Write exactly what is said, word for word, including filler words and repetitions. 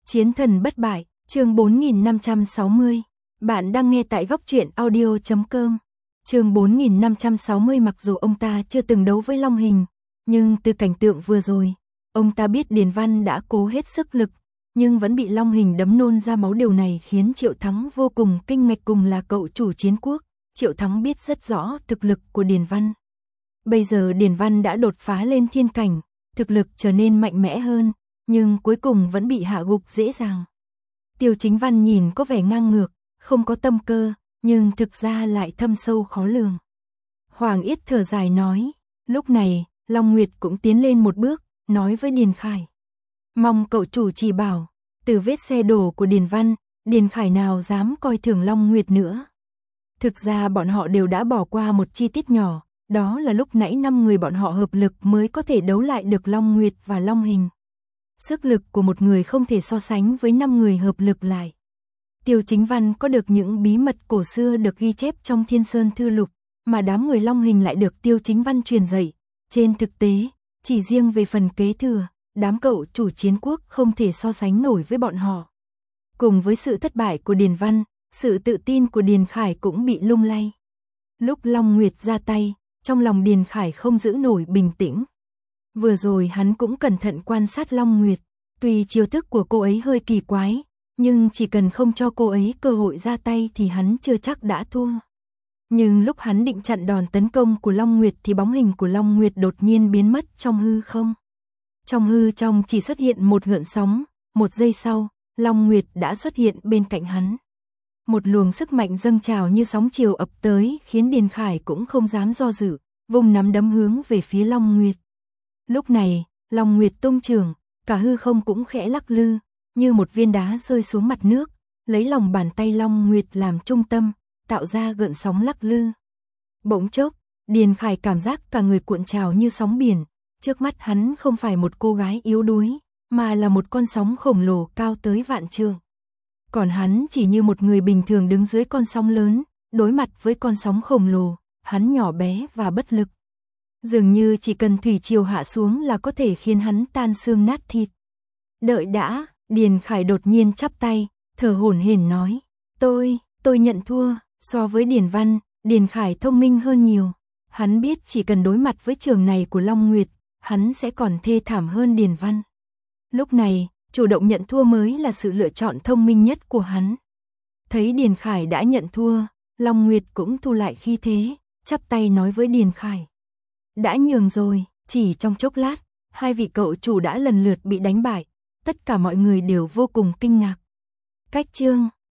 Chiến thần bất bại, chương bốn nghìn năm trăm sáu mươi. Bạn đang nghe tại góc truyện audio chấm com. Chương bốn nghìn năm trăm sáu mươi. Mặc dù ông ta chưa từng đấu với Long Hình, nhưng từ cảnh tượng vừa rồi, ông ta biết Điền Văn đã cố hết sức lực, nhưng vẫn bị Long Hình đấm nôn ra máu. Điều này khiến Triệu Thắng vô cùng kinh ngạc. Cùng là cậu chủ chiến quốc, Triệu Thắng biết rất rõ thực lực của Điền Văn. Bây giờ Điền Văn đã đột phá lên thiên cảnh, thực lực trở nên mạnh mẽ hơn, nhưng cuối cùng vẫn bị hạ gục dễ dàng. Tiêu Chính Văn nhìn có vẻ ngang ngược, không có tâm cơ, nhưng thực ra lại thâm sâu khó lường. Hoàng Yết thở dài nói, lúc này, Long Nguyệt cũng tiến lên một bước, nói với Điền Khải. Mong cậu chủ chỉ bảo, từ vết xe đổ của Điền Văn, Điền Khải nào dám coi thường Long Nguyệt nữa. Thực ra bọn họ đều đã bỏ qua một chi tiết nhỏ, đó là lúc nãy năm người bọn họ hợp lực mới có thể đấu lại được Long Nguyệt và Long Hình. Sức lực của một người không thể so sánh với năm người hợp lực lại. Tiêu Chính Văn có được những bí mật cổ xưa được ghi chép trong Thiên Sơn Thư Lục, mà đám người Long Hình lại được Tiêu Chính Văn truyền dạy. Trên thực tế, chỉ riêng về phần kế thừa, đám cậu chủ chiến quốc không thể so sánh nổi với bọn họ. Cùng với sự thất bại của Điền Văn, sự tự tin của Điền Khải cũng bị lung lay. Lúc Long Nguyệt ra tay, trong lòng Điền Khải không giữ nổi bình tĩnh. Vừa rồi hắn cũng cẩn thận quan sát Long Nguyệt, tuy chiêu thức của cô ấy hơi kỳ quái, nhưng chỉ cần không cho cô ấy cơ hội ra tay thì hắn chưa chắc đã thua. Nhưng lúc hắn định chặn đòn tấn công của Long Nguyệt thì bóng hình của Long Nguyệt đột nhiên biến mất trong hư không. Trong hư trong chỉ xuất hiện một gợn sóng, một giây sau, Long Nguyệt đã xuất hiện bên cạnh hắn. Một luồng sức mạnh dâng trào như sóng chiều ập tới khiến Điền Khải cũng không dám do dự, vùng nắm đấm hướng về phía Long Nguyệt. Lúc này, Long Nguyệt tung trường, cả hư không cũng khẽ lắc lư, như một viên đá rơi xuống mặt nước, lấy lòng bàn tay Long Nguyệt làm trung tâm, tạo ra gợn sóng lắc lư. Bỗng chốc, Điền Khải cảm giác cả người cuộn trào như sóng biển, trước mắt hắn không phải một cô gái yếu đuối, mà là một con sóng khổng lồ cao tới vạn trượng. Còn hắn chỉ như một người bình thường đứng dưới con sóng lớn, đối mặt với con sóng khổng lồ, hắn nhỏ bé và bất lực. Dường như chỉ cần thủy triều hạ xuống là có thể khiến hắn tan xương nát thịt. Đợi đã, Điền Khải đột nhiên chắp tay, thở hổn hển nói, tôi, tôi nhận thua. So với Điền Văn, Điền Khải thông minh hơn nhiều. Hắn biết chỉ cần đối mặt với trường này của Long Nguyệt, hắn sẽ còn thê thảm hơn Điền Văn. Lúc này, chủ động nhận thua mới là sự lựa chọn thông minh nhất của hắn. Thấy Điền Khải đã nhận thua, Long Nguyệt cũng thu lại khí thế, chắp tay nói với Điền Khải. Đã nhường rồi, chỉ trong chốc lát, hai vị cậu chủ đã lần lượt bị đánh bại, tất cả mọi người đều vô cùng kinh ngạc. Cách chương